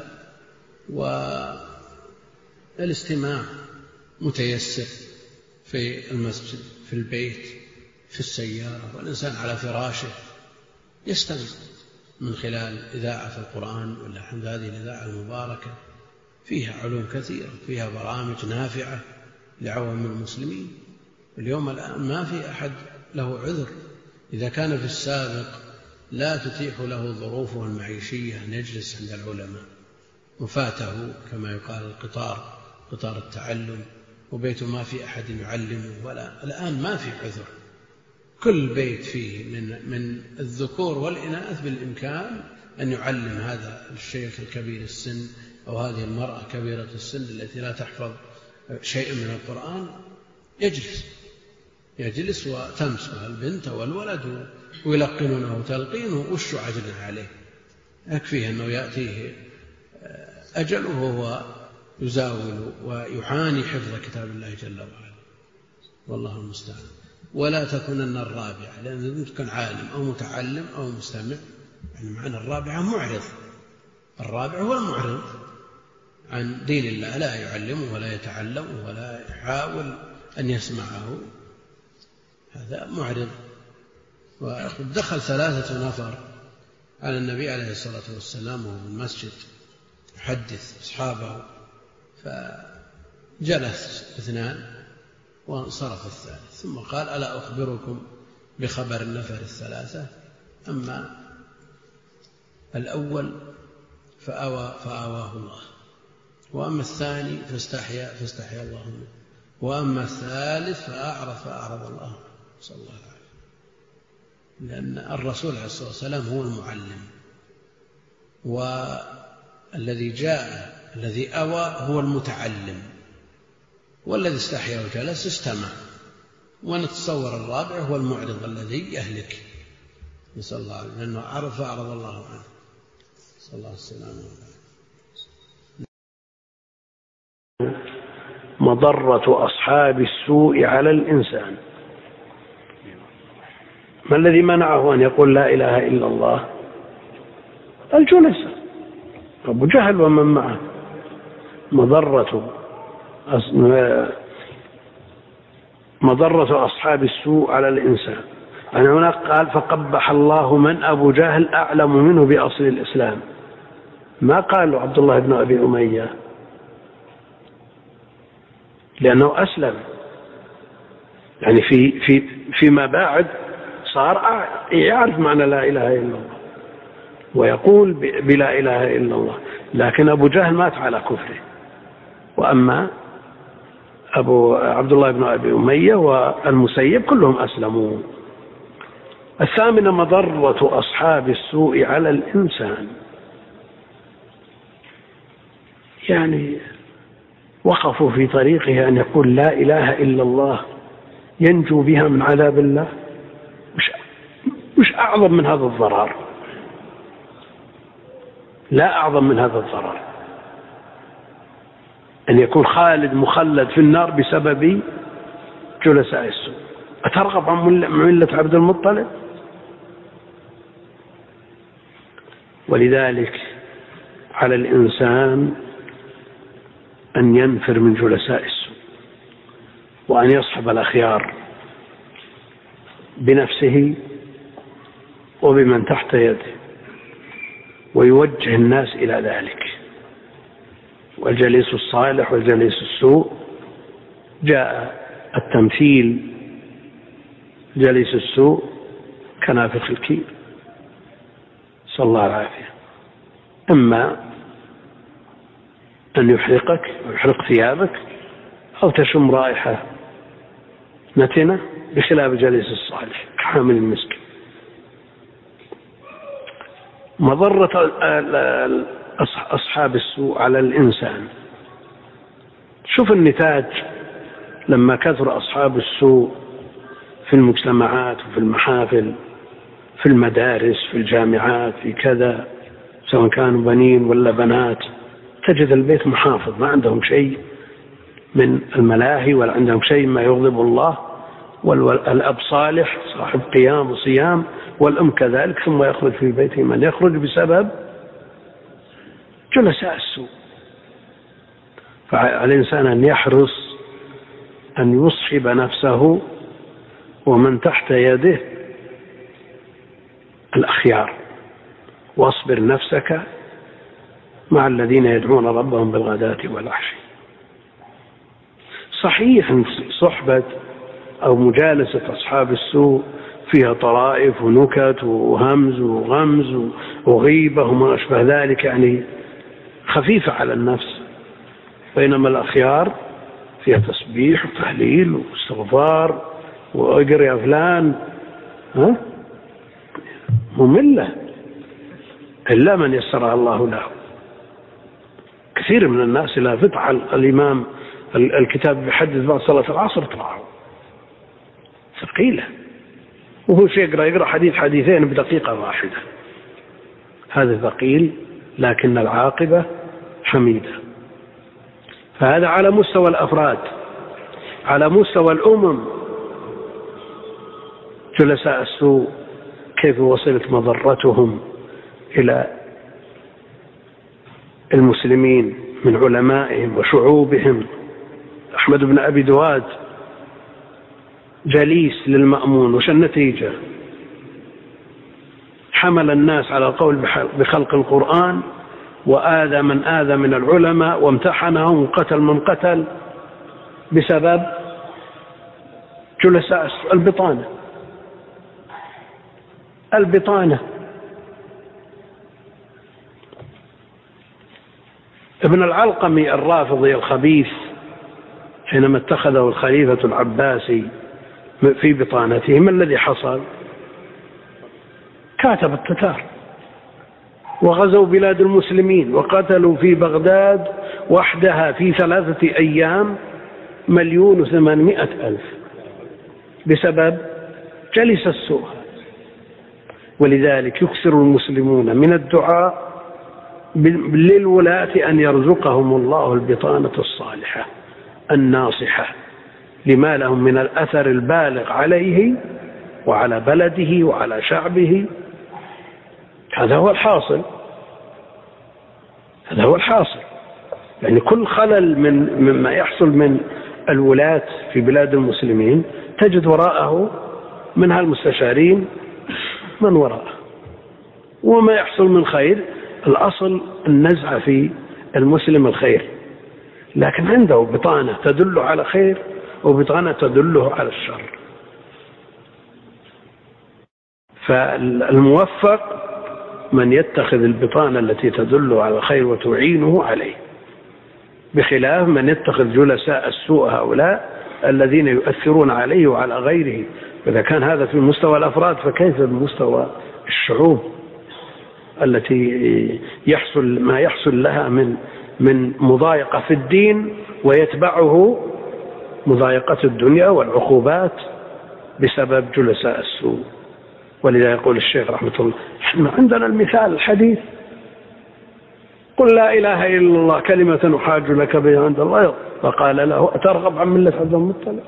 والاستماع متيسر في المسجد، في البيت، في السيارة، والإنسان على فراشه يستمع من خلال إذاعة القرآن ولا حمد هذه الإذاعة المباركة، فيها علوم كثيرة، فيها برامج نافعة لعوام المسلمين. اليوم الآن ما في أحد له عذر. إذا كان في السابق لا تتيح له ظروفه المعيشية أن يجلس عند العلماء وفاته كما يقال القطار، قطار التعلم، وبيته ما في أحد يعلمه، ولا الآن ما في عذر. كل بيت فيه من من الذكور والإناث بالإمكان أن يعلم هذا الشيخ الكبير السن أو هذه المرأة كبيرة السن التي لا تحفظ شيء من القرآن، يجلس يجلس وتمسها البنت والولد ويلقنونه تلقينه وش عجلنا عليه. يكفيه أنه يأتيه أجله وهو يزاول ويعاني حفظ كتاب الله جل وعلا، والله المستعان. ولا تكونن الرابعة، لأن تكون عالم أو متعلم أو مستمع، يعني معنى الرابعة معرض. الرابع هو المعرض عن دين الله، لا يعلمه ولا يتعلمه ولا يحاول أن يسمعه، هذا معرض. وقد دخل ثلاثة نفر على النبي عليه الصلاة والسلام وهو في المسجد يحدث أصحابه، فجلس اثنان وانصرف الثالث، ثم قال: ألا أخبركم بخبر النفر الثلاثة؟ أما الأول فآوى فآواه الله، وأما الثاني فاستحيا فاستحيا الله منه، وأما الثالث فأعرض فأعرض الله، صلى الله عليه وسلم. لأن الرسول عليه الصلاة والسلام هو المعلم، والذي جاء الذي أوى هو المتعلم، والذي استحيا وجلس استمع. ونتصور الرابع هو المعرض الذي يهلك، نسأل الله عليه، لأنه أعرض فأعرض الله عنه، صلى الله عليه وسلم. مضرة أصحاب السوء على الإنسان. ما الذي منعه أن يقول لا إله إلا الله؟ الجلسة، أبو جهل ومن معه. مضرة مضرة أصحاب السوء على الإنسان. أنا هناك قال: فقبح الله من أبو جهل أعلم منه بأصل الإسلام. ما قال عبد الله بن أبي أمية، لأنه أسلم، يعني في في فيما بعد صار يعرف معنى لا إله إلا الله ويقول بلا إله إلا الله، لكن أبو جهل مات على كفره. وأما أبو عبد الله بن أبي أمية والمسيب كلهم أسلموا. الثامنة مضرة أصحاب السوء على الإنسان، يعني وقفوا في طريقه أن يقول لا إله إلا الله ينجو بها من عذاب الله. مش, مش أعظم من هذا الضرر، لا أعظم من هذا الضرر أن يكون خالد مخلد في النار بسبب جلساء السوء. أترغب عن ملة عبد المطلب؟ ولذلك على الإنسان أن ينفر من جلساء السوء، وأن يصحب الأخيار بنفسه وبمن تحت يده، ويوجه الناس إلى ذلك. والجليس الصالح والجليس السوء جاء التمثيل جليس السوء كنافخ الكير، صلى الله العافية. إما أن يحرقك ويحرق ثيابك، أو تشم رائحة نتنة، بخلاف جليس الصالح كحامل المسك. مضرة أصحاب السوء على الإنسان، شوف النتاج لما كثر أصحاب السوء في المجتمعات وفي المحافل، في المدارس، في الجامعات، في كذا، سواء كانوا بنين ولا بنات، تجد البيت محافظ، ما عندهم شيء من الملاهي ولا عندهم شيء ما يغضب الله، والأب صالح صاحب قيام وصيام، والأم كذلك، ثم يخرج في بيته من يخرج بسبب جلساء السوء. فعلى الإنسان أن يحرص أن يصحب نفسه ومن تحت يده الأخيار، واصبر نفسك مع الذين يدعون ربهم بالغداة والعشي. صحيح أن صحبة أو مجالسة أصحاب السوء فيها طرائف ونكت وهمز وغمز وغيبة وما أشبه ذلك، يعني خفيفة على النفس، بينما الأخيار فيها تسبيح وتهليل واستغفار وأجر يا فلان، ها مملة إلا من يسرها الله له. كثير من الناس لا فتح الإمام الكتاب بحدث بعد صلاة العصر طلعوا ثقيلة، وهو شيء يقرأ يقرأ حديث حديثين بدقيقة واحدة، هذا ثقيل، لكن العاقبة حميدة. فهذا على مستوى الأفراد. على مستوى الأمم، جلساء السوء كيف وصلت مضرتهم إلى المسلمين من علمائهم وشعوبهم. أحمد بن أبي دواد جليس للمأمون، وش النتيجة؟ حمل الناس على القول بخلق القرآن، وآذى من آذى من العلماء، وامتحنهم وقتل من قتل بسبب جلساء البطانة. البطانة. ابن العلقمي الرافضي الخبيث حينما اتخذه الخليفة العباسي في بطانته، ما الذي حصل؟ كاتب التتار وغزوا بلاد المسلمين وقتلوا في بغداد وحدها في ثلاثة أيام مليون وثمانمائة ألف بسبب جلس السوء. ولذلك يكثر المسلمون من الدعاء للولاة أن يرزقهم الله البطانة الصالحة الناصحة لما لهم من الأثر البالغ عليه وعلى بلده وعلى شعبه. هذا هو الحاصل، هذا هو الحاصل. يعني كل خلل من مما يحصل من الولاة في بلاد المسلمين تجد وراءه منها المستشارين من وراءه، وما يحصل من خير الأصل النزعة في المسلم الخير، لكن عنده بطانة تدل على خير وبطانة تدله على الشر. فالموفق من يتخذ البطانة التي تدل على الخير وتعينه عليه، بخلاف من يتخذ جلساء السوء هؤلاء الذين يؤثرون عليه وعلى غيره. إذا كان هذا في مستوى الأفراد فكيف بمستوى الشعوب التي يحصل ما يحصل لها من من مضايقة في الدين ويتبعه مضايقة الدنيا والعقوبات بسبب جلساء السوء. ولذا يقول الشيخ رحمة الله: احنا عندنا المثال الحديث، قل لا إله إلا الله كلمة أحاج لك بها عند الله، فقال له: أترغب عن ملة عبد المطلب؟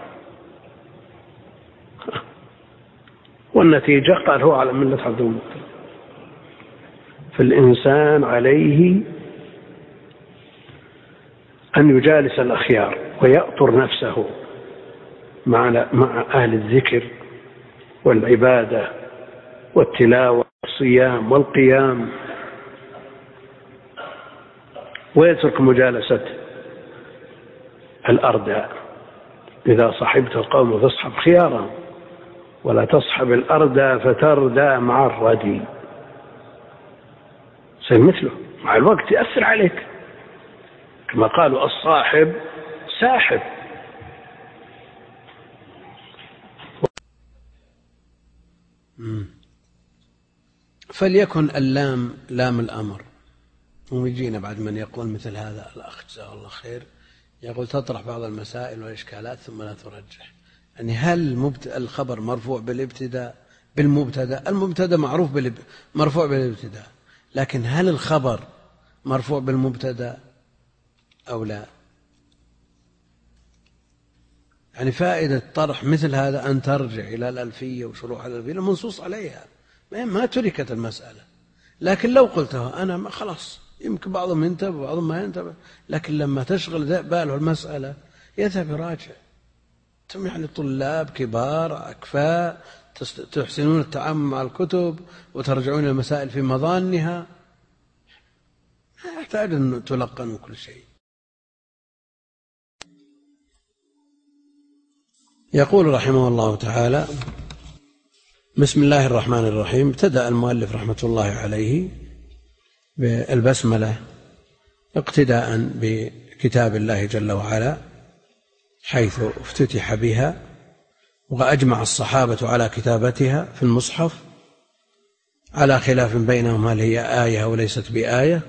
والنتيجة قال هو على ملة عبد المطلب. فالإنسان عليه أن يجالس الأخيار ويأطر نفسه مع مع أهل الذكر والعبادة والتلاوة والصيام والقيام، ويترك مجالسة الأرداء. إذا صحبت القوم فاصحب خيارهم، ولا تصحب الأردى فتردى مع الردي. صير مثله، مع الوقت يأثر عليك، كما قالوا: الصاحب ساحب. فليكن اللام لام الأمر. ويجينا بعد من يقول مثل هذا الأخ جزاه الله خير يقول تطرح بعض المسائل والإشكالات ثم لا ترجح. يعني هل الخبر مرفوع بالابتداء بالمبتدأ؟ المبتدأ معروف بالب... مرفوع بالابتداء، لكن هل الخبر مرفوع بالمبتدأ أو لا؟ يعني فائدة طرح مثل هذا أن ترجع إلى الألفية وشروح الألفية المنصوص عليها، ما تركت المسألة. لكن لو قلتها أنا خلاص يمكن بعضهم ينتبه وبعضهم ما ينتبه، لكن لما تشغل باله المسألة يذهب يراجع. ثم يعني طلاب كبار أكفاء تحسنون التعامل مع الكتب وترجعون المسائل في مظانها، لا يحتاج أن تلقنوا كل شيء. يقول رحمه الله تعالى: بسم الله الرحمن الرحيم. ابتدأ المؤلف رحمة الله عليه بالبسملة اقتداء بكتاب الله جل وعلا، حيث افتتح بها، وأجمع الصحابة على كتابتها في المصحف على خلاف بينهم هل هي آية أو ليست بآية،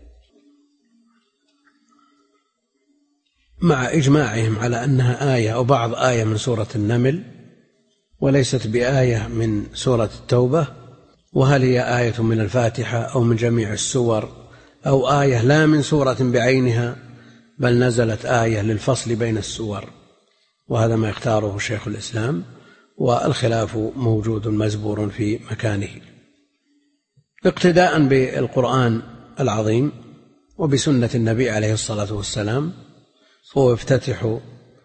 مع إجماعهم على أنها آية أو بعض آية من سورة النمل وليست بآية من سورة التوبة، وهل هي آية من الفاتحة أو من جميع السور، أو آية لا من سورة بعينها بل نزلت آية للفصل بين السور. وهذا ما يختاره شيخ الإسلام، والخلاف موجود مزبور في مكانه. اقتداء بالقرآن العظيم وبسنة النبي عليه الصلاة والسلام، هو يفتتح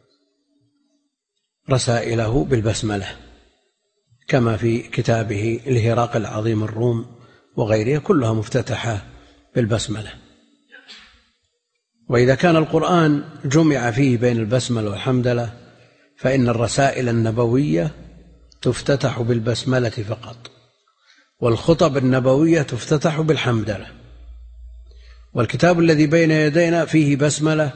رسائله بالبسملة كما في كتابه الهراقل العظيم الروم وغيرها، كلها مفتتحة بالبسملة. وإذا كان القرآن جمع فيه بين البسملة والحمدلة، فإن الرسائل النبوية تفتتح بالبسملة فقط، والخطب النبوية تفتتح بالحمدلة. والكتاب الذي بين يدينا فيه بسملة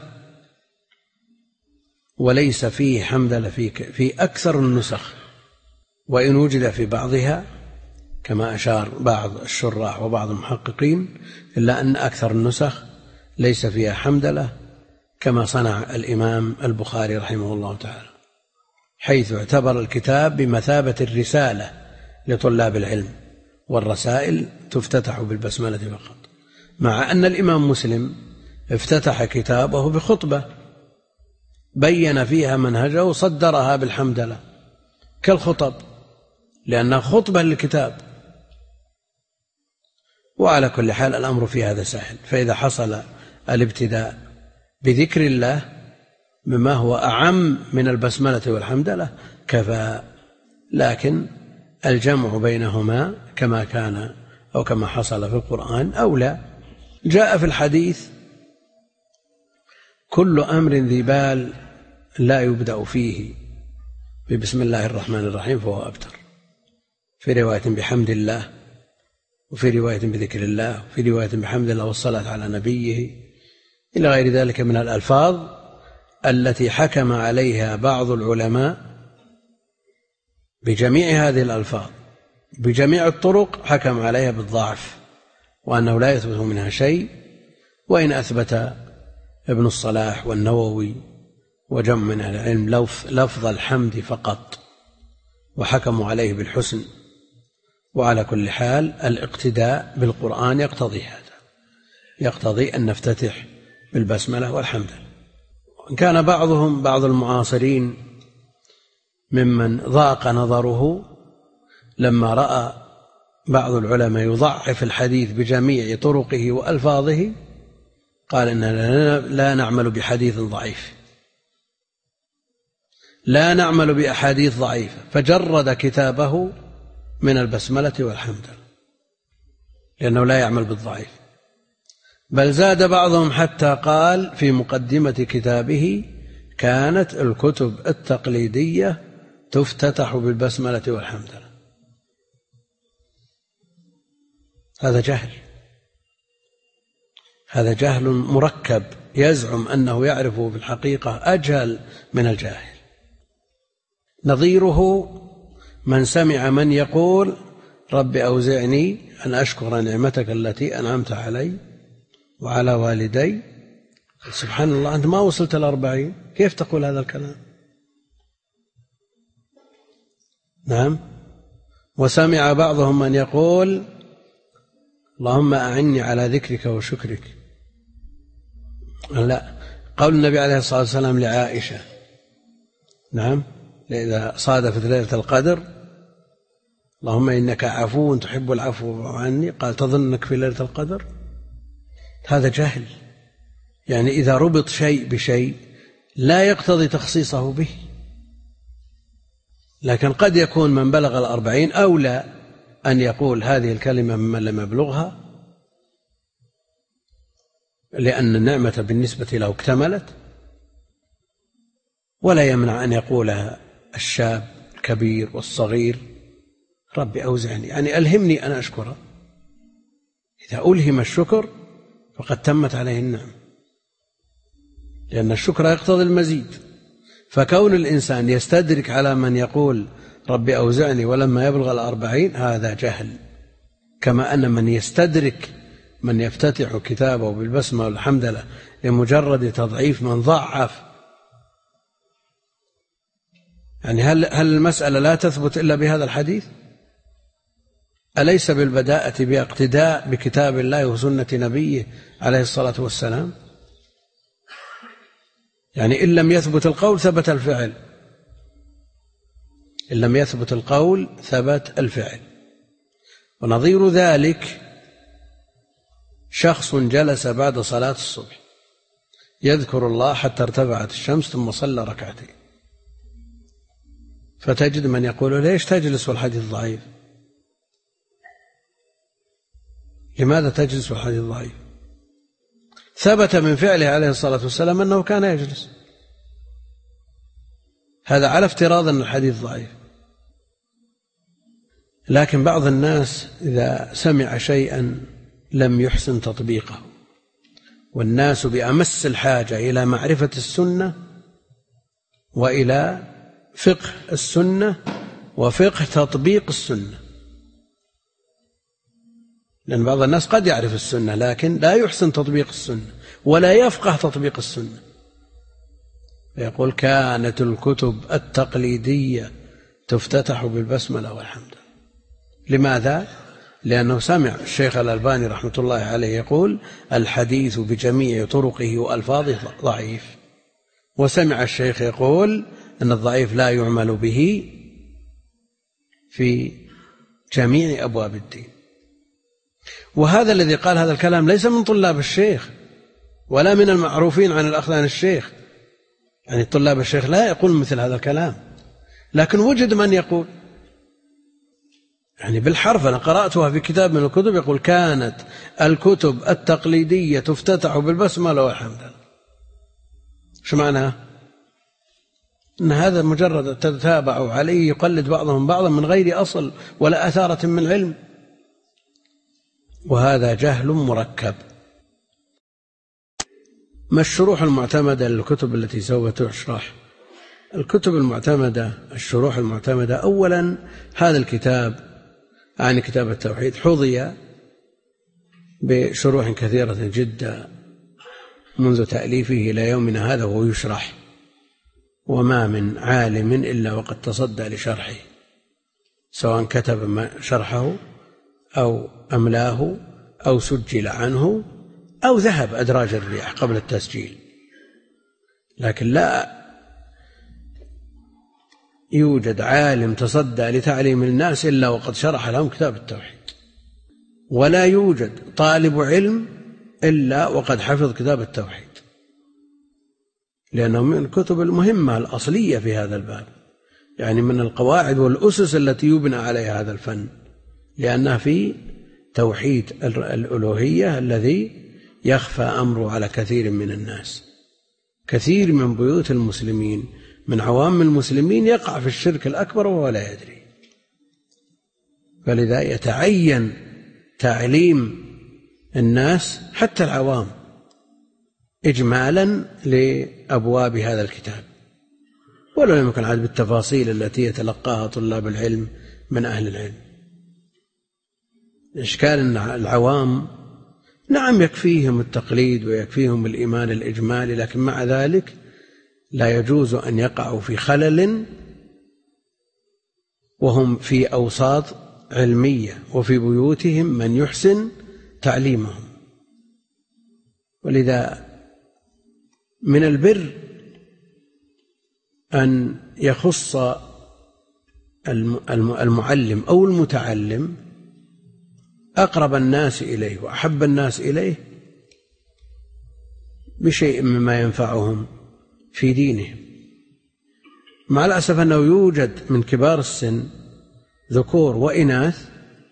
وليس فيه حمدلة في أكثر النسخ، وإن وجد في بعضها كما أشار بعض الشراح وبعض المحققين، إلا أن أكثر النسخ ليس فيها حمدلة، كما صنع الإمام البخاري رحمه الله تعالى، حيث اعتبر الكتاب بمثابة الرسالة لطلاب العلم، والرسائل تفتتح بالبسملة فقط. مع أن الإمام مسلم افتتح كتابه بخطبة بين فيها منهجه وصدرها بالحمدلة كالخطب، لأنها خطبة للكتاب. وعلى كل حال الأمر في هذا سهل، فإذا حصل الابتداء بذكر الله مما هو أعم من البسملة والحمدلة كفى، لكن الجمع بينهما كما كان أو كما حصل في القرآن أولى. جاء في الحديث: كل أمر ذي بال لا يبدأ فيه ببسم الله الرحمن الرحيم فهو أبتر، في رواية بحمد الله، وفي رواية بذكر الله، وفي رواية بحمد الله والصلاة على نبيه، إلى غير ذلك من الألفاظ التي حكم عليها بعض العلماء بجميع هذه الألفاظ بجميع الطرق، حكم عليها بالضعف وأنه لا يثبت منها شيء، وإن أثبت ابن الصلاح والنووي وجمع من أهل العلم لفظ الحمد فقط وحكموا عليه بالحسن. وعلى كل حال الاقتداء بالقرآن يقتضي هذا، يقتضي أن نفتتح بالبسملة والحمد. وإن كان بعضهم بعض المعاصرين ممن ضاق نظره لما رأى بعض العلماء يضعف الحديث بجميع طرقه وألفاظه، قال إننا لا نعمل بحديث ضعيف، لا نعمل بأحاديث ضعيفة، فجرد كتابه من البسملة والحمد لأنه لا يعمل بالضعيف. بل زاد بعضهم حتى قال في مقدمة كتابه: كانت الكتب التقليدية تفتتح بالبسملة والحمد. هذا جهل، هذا جهل مركب، يزعم أنه يعرفه في الحقيقة أجهل من الجاهل. نظيره من سمع من يقول: رب أوزعني أن أشكر نعمتك التي أنعمت علي وعلى والدي، سبحان الله، أنت ما وصلت الأربعين، كيف تقول هذا الكلام؟ نعم. وسمع بعضهم من يقول اللهم أعني على ذكرك وشكرك. لا، قول النبي عليه الصلاة والسلام لعائشة، نعم، إذا صادفت ليلة القدر اللهم إنك عفو تحب العفو عني، قال تظنك في ليلة القدر؟ هذا جهل. يعني إذا ربط شيء بشيء لا يقتضي تخصيصه به، لكن قد يكون من بلغ الأربعين أولى أن يقول هذه الكلمة ممن لم يبلغها، لأن النعمة بالنسبة له اكتملت، ولا يمنع أن يقولها الشاب الكبير والصغير ربي أوزعني، يعني ألهمني أن أشكره. إذا ألهم الشكر فقد تمت عليه النعمة، لأن الشكر يقتضي المزيد. فكون الإنسان يستدرك على من يقول ربي أوزعني ولما يبلغ الأربعين هذا جهل، كما أن من يستدرك من يفتتح كتابه بالبسمة والحمد لله لمجرد تضعيف من ضعف. يعني هل هل المسألة لا تثبت إلا بهذا الحديث؟ أليس بالبداءة باقتداء بكتاب الله وسنة نبيه عليه الصلاة والسلام؟ يعني إن لم يثبت القول ثبت الفعل، إن لم يثبت القول ثبت الفعل. ونظير ذلك شخص جلس بعد صلاة الصبح يذكر الله حتى ارتفعت الشمس ثم صلى ركعتين، فتجد من يقول ليش تجلس والحديث ضعيف؟ لماذا تجلس والحديث ضعيف؟ ثبت من فعله عليه الصلاة والسلام أنه كان يجلس، هذا على افتراض أن الحديث ضعيف. لكن بعض الناس إذا سمع شيئا لم يحسن تطبيقه، والناس بأمس الحاجة إلى معرفة السنة وإلى فقه السنة وفقه تطبيق السنة، لأن بعض الناس قد يعرف السنة لكن لا يحسن تطبيق السنة ولا يفقه تطبيق السنة، يقول كانت الكتب التقليدية تفتتح بالبسملة والحمد. لماذا؟ لأنه سمع الشيخ الألباني رحمة الله عليه يقول الحديث بجميع طرقه وألفاظه ضعيف، وسمع الشيخ يقول أن الضعيف لا يعمل به في جميع أبواب الدين. وهذا الذي قال هذا الكلام ليس من طلاب الشيخ ولا من المعروفين عن الأخذ عن الشيخ، يعني طلاب الشيخ لا يقول مثل هذا الكلام، لكن وجد من يقول، يعني بالحرف أنا قرأتها في كتاب من الكتب يقول كانت الكتب التقليدية تفتتح بالبسملة والحمد لله. شو معناها؟ أن هذا مجرد تتابع عليه يقلد بعضهم بعضا من غير أصل ولا أثارة من علم، وهذا جهل مركب. ما الشروح المعتمدة للكتب التي سوف تشرح؟ الكتب المعتمدة، الشروح المعتمدة، أولا هذا الكتاب عن كتاب التوحيد حظي بشروح كثيرة جدا منذ تأليفه إلى يومنا هذا وهو يشرح، وما من عالم إلا وقد تصدى لشرحه، سواء كتب شرحه أو أملاه أو سجل عنه أو ذهب أدراج الرياح قبل التسجيل، لكن لا يوجد عالم تصدى لتعليم الناس إلا وقد شرح لهم كتاب التوحيد، ولا يوجد طالب علم إلا وقد حفظ كتاب التوحيد، لأنه من الكتب المهمة الأصلية في هذا الباب، يعني من القواعد والأسس التي يبنى عليها هذا الفن، لأنها في توحيد الألوهية الذي يخفى أمره على كثير من الناس. كثير من بيوت المسلمين من عوام المسلمين يقع في الشرك الأكبر وهو لا يدري، فلذا يتعين تعليم الناس حتى العوام إجمالا لأبواب هذا الكتاب، ولو لم يكن عاد بالتفاصيل التي يتلقاها طلاب العلم من أهل العلم. الإشكال أن العوام نعم يكفيهم التقليد ويكفيهم الإيمان الإجمالي، لكن مع ذلك لا يجوز أن يقعوا في خلل وهم في أوساط علمية وفي بيوتهم من يحسن تعليمهم. ولذا من البر أن يخص المعلم أو المتعلم أقرب الناس إليه وأحب الناس إليه بشيء مما ينفعهم في دينهم. مع الأسف أنه يوجد من كبار السن ذكور وإناث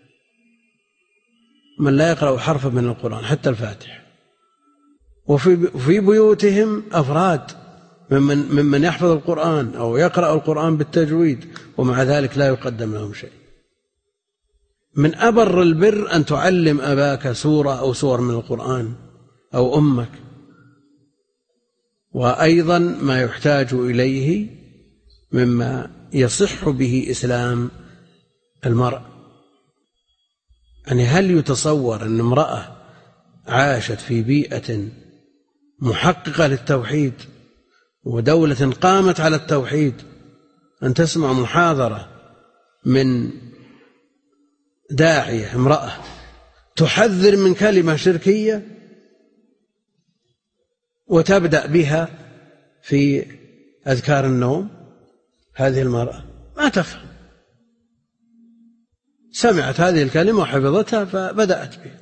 من لا يقرأ حرفا من القرآن حتى الفاتحة، وفي بيوتهم أفراد ممن, ممن يحفظ القرآن أو يقرأ القرآن بالتجويد، ومع ذلك لا يقدم لهم شيء. من أبر البر أن تعلم أباك سورة أو سور من القرآن أو أمك، وأيضا ما يحتاج إليه مما يصح به إسلام المرء. يعني هل يتصور أن امرأة عاشت في بيئة محققة للتوحيد ودولة قامت على التوحيد أن تسمع محاضرة من داعية امرأة تحذر من كلمة شركية وتبدأ بها في أذكار النوم؟ هذه المرأة ما تفهم، سمعت هذه الكلمة وحفظتها فبدأت بها.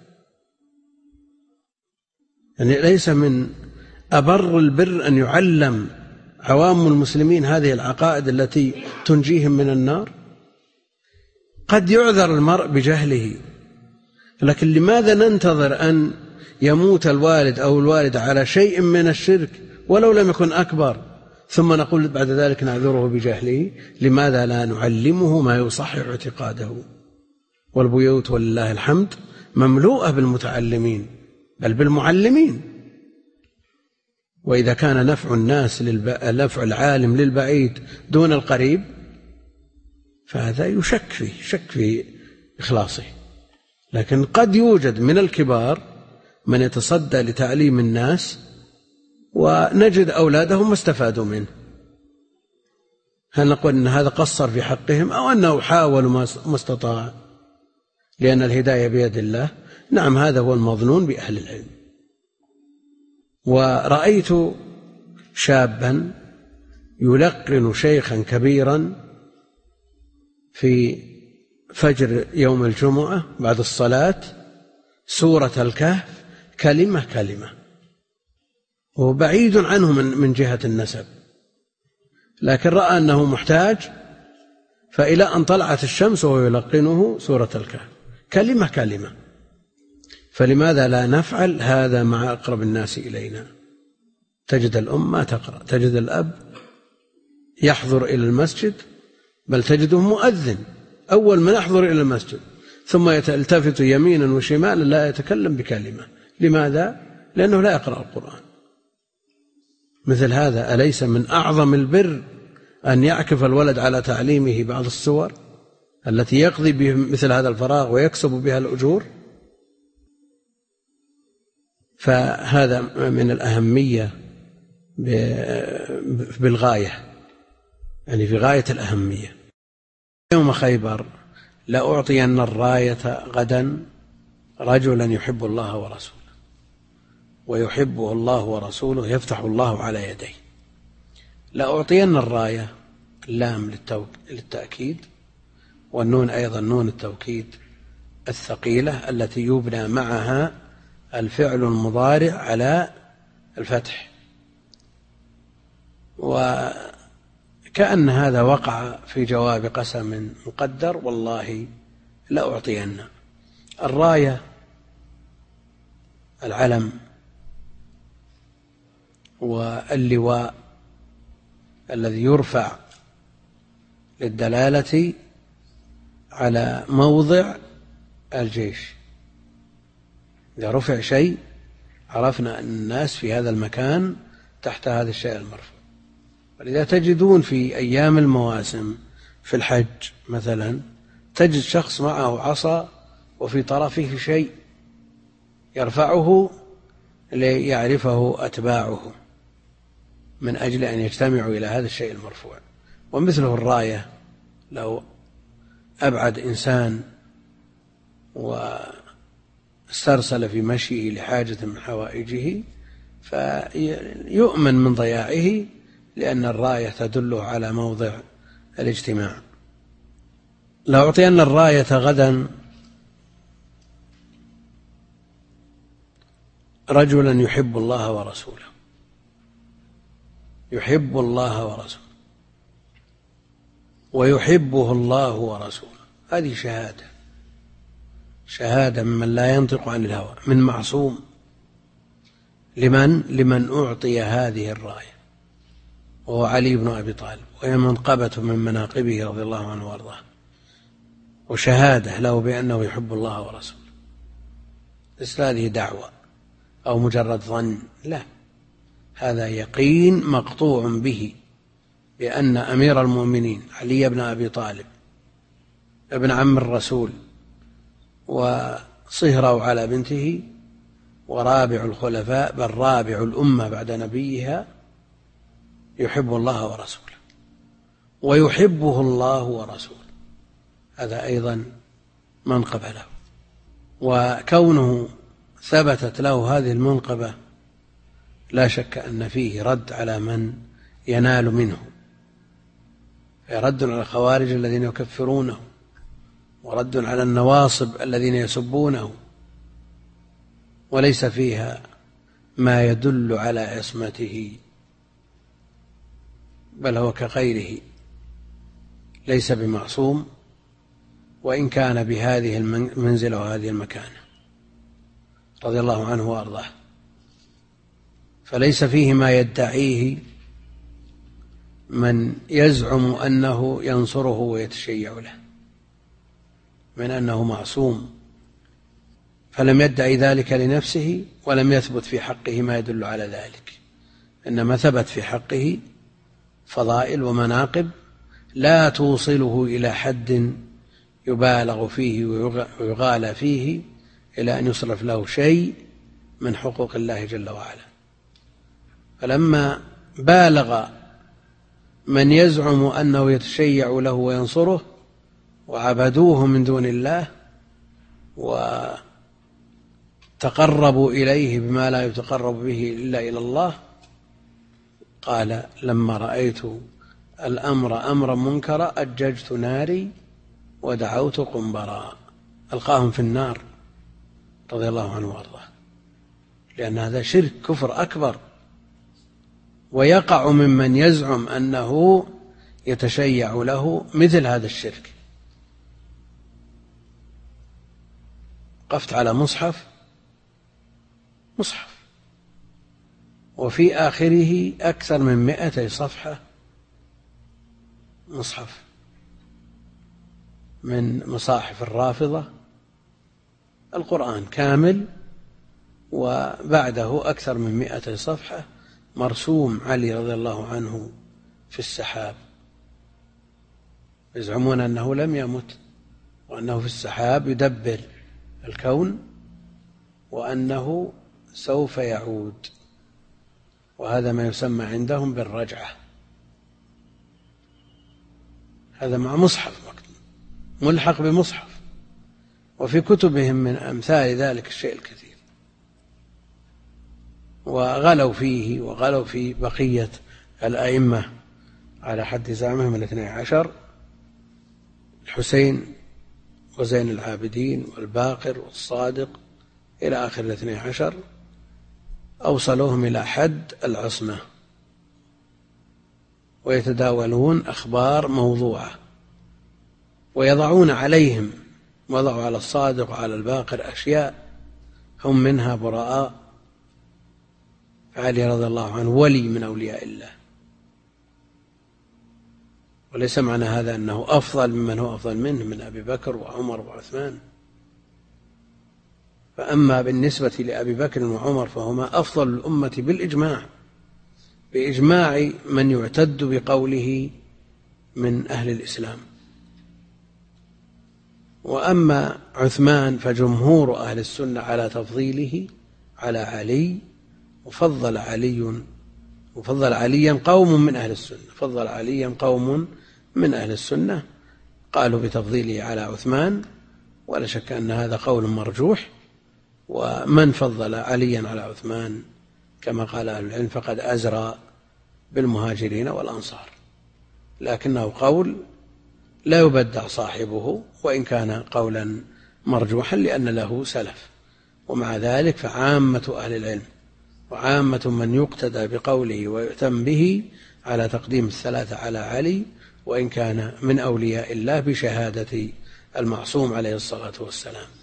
يعني ليس من أبر البر أن يعلم عوام المسلمين هذه العقائد التي تنجيهم من النار. قد يعذر المرء بجهله، لكن لماذا ننتظر أن يموت الوالد أو الوالدة على شيء من الشرك ولو لم يكن أكبر ثم نقول بعد ذلك نعذره بجهله؟ لماذا لا نعلمه ما يصحح اعتقاده؟ والبيوت ولله الحمد مملوءة بالمتعلمين بل بالمعلمين. وإذا كان نفع الناس للب... نفع العالم للبعيد دون القريب فهذا يشك فيه شك في إخلاصه. لكن قد يوجد من الكبار من يتصدى لتعليم الناس ونجد أولادهم ما استفادوا منه. هل نقول أن هذا قصر في حقهم أو أنه حاول ما استطاع؟ لأن الهداية بيد الله. نعم هذا هو المظنون بأهل العلم. ورأيت شابا يلقن شيخا كبيرا في فجر يوم الجمعة بعد الصلاة سورة الكهف كلمة كلمة، وبعيد عنه من من جهة النسب، لكن رأى أنه محتاج فإلى أن طلعت الشمس وهو يلقنه سورة الكهف كلمة كلمة. فلماذا لا نفعل هذا مع أقرب الناس إلينا؟ تجد الأم ما تقرأ، تجد الأب يحضر إلى المسجد بل تجده مؤذن أول من يحضر إلى المسجد ثم يلتفت يمينا وشمالا لا يتكلم بكلمة. لماذا؟ لأنه لا يقرأ القرآن. مثل هذا أليس من أعظم البر أن يعكف الولد على تعليمه بعض السور التي يقضي به مثل هذا الفراغ ويكسب بها الأجور؟ فهذا من الأهمية بالغاية، يعني في غاية الأهمية. يوم خيبر لأعطين الراية غدا رجلا يحب الله ورسوله ويحبه الله ورسوله يفتح الله على يديه. لأعطين الراية لام للتأكيد، والنون أيضا نون التوكيد الثقيلة التي يبنى معها الفعل المضارع على الفتح، وكأن هذا وقع في جواب قسم مقدر والله لأعطينا. الراية العلم واللواء الذي يرفع للدلالة على موضع الجيش. إذا رفع شيء عرفنا أن الناس في هذا المكان تحت هذا الشيء المرفوع. ولذا تجدون في أيام المواسم في الحج مثلا تجد شخص معه عصا وفي طرفه شيء يرفعه ليعرفه أتباعه من أجل أن يجتمعوا إلى هذا الشيء المرفوع. ومثله الراية، لو أبعد إنسان واسترسل في مشيه لحاجة من حوائجه فيؤمن من ضياعه، لأن الراية تدله على موضع الاجتماع. لو أعطينا الراية غدا رجلا يحب الله ورسوله، يحب الله ورسوله ويحبه الله ورسوله، هذه شهادة، شهادة ممن لا ينطق عن الهوى، من معصوم. لمن؟ لمن أعطي هذه الراية، وهو علي بن أبي طالب، وهي منقبة من مناقبه رضي الله عنه وارضاه، وشهادة له بأنه يحب الله ورسوله. ليس هذه دعوة أو مجرد ظن، لا، هذا يقين مقطوع به بأن أمير المؤمنين علي بن أبي طالب ابن عم الرسول وصهره على بنته ورابع الخلفاء، بل رابع الأمة بعد نبيها، يحب الله ورسوله ويحبه الله ورسوله، هذا أيضا منقبة له. وكونه ثبتت له هذه المنقبة لا شك أن فيه رد على من ينال منه، رد على الخوارج الذين يكفرونه، ورد على النواصب الذين يسبونه، وليس فيها ما يدل على عصمته، بل هو كغيره ليس بمعصوم، وإن كان بهذه المنزلة وهذه المكانة رضي الله عنه وأرضاه. فليس فيه ما يدعيه من يزعم أنه ينصره ويتشيع له من أنه معصوم، فلم يدعي ذلك لنفسه ولم يثبت في حقه ما يدل على ذلك، إنما ثبت في حقه فضائل ومناقب لا توصله إلى حد يبالغ فيه ويغالى فيه إلى أن يصرف له شيء من حقوق الله جل وعلا. فلما بالغ من يزعم أنه يتشيع له وينصره وعبدوه من دون الله وتقربوا إليه بما لا يتقرب به إلا إلى الله، قال: لما رأيت الأمر أمرا منكرا أججت ناري ودعوت قنبرا، ألقاهم في النار رضي الله عنه وارضاه، لأن هذا شرك كفر أكبر، ويقع ممن يزعم أنه يتشيع له مثل هذا الشرك. وقفت على مصحف مصحف وفي آخره أكثر من مئتي صفحة، مصحف من مصاحف الرافضة، القرآن كامل، وبعده أكثر من مئتي صفحة مرسوم علي رضي الله عنه في السحاب، يزعمون أنه لم يمت، وأنه في السحاب يدبر الكون، وأنه سوف يعود، وهذا ما يسمى عندهم بالرجعة. هذا مع مصحف ملحق بمصحف، وفي كتبهم من أمثال ذلك الشيء الكثير، وغلوا فيه وغلوا في بقية الأئمة على حد زعمهم الاثني عشر، الحسين وزين العابدين والباقر والصادق إلى آخر الاثني عشر، أوصلوهم إلى حد العصمة، ويتداولون أخبار موضوعة ويضعون عليهم، وضعوا على الصادق وعلى الباقر أشياء هم منها براء. فعلي رضي الله عنه ولي من أولياء الله، وليس معنى هذا أنه أفضل ممن هو أفضل منه من أبي بكر وعمر وعثمان. فأما بالنسبة لأبي بكر وعمر فهما أفضل الأمة بالإجماع، بإجماع من يعتد بقوله من أهل الإسلام. وأما عثمان فجمهور أهل السنة على تفضيله على علي، وفضل علي وفضل عليا قوم من أهل السنة فضل عليا قوم من أهل السنة قالوا بتفضيله على عثمان، ولا شك أن هذا قول مرجوح. ومن فضل عليا على عثمان كما قال أهل العلم فقد أزرى بالمهاجرين والأنصار، لكنه قول لا يبدع صاحبه وإن كان قولا مرجوحا لأن له سلف. ومع ذلك فعامة أهل العلم وعامة من يقتدى بقوله ويؤتم به على تقديم الثلاثة على علي، وإن كان من أولياء الله بشهادة المعصوم عليه الصلاة والسلام.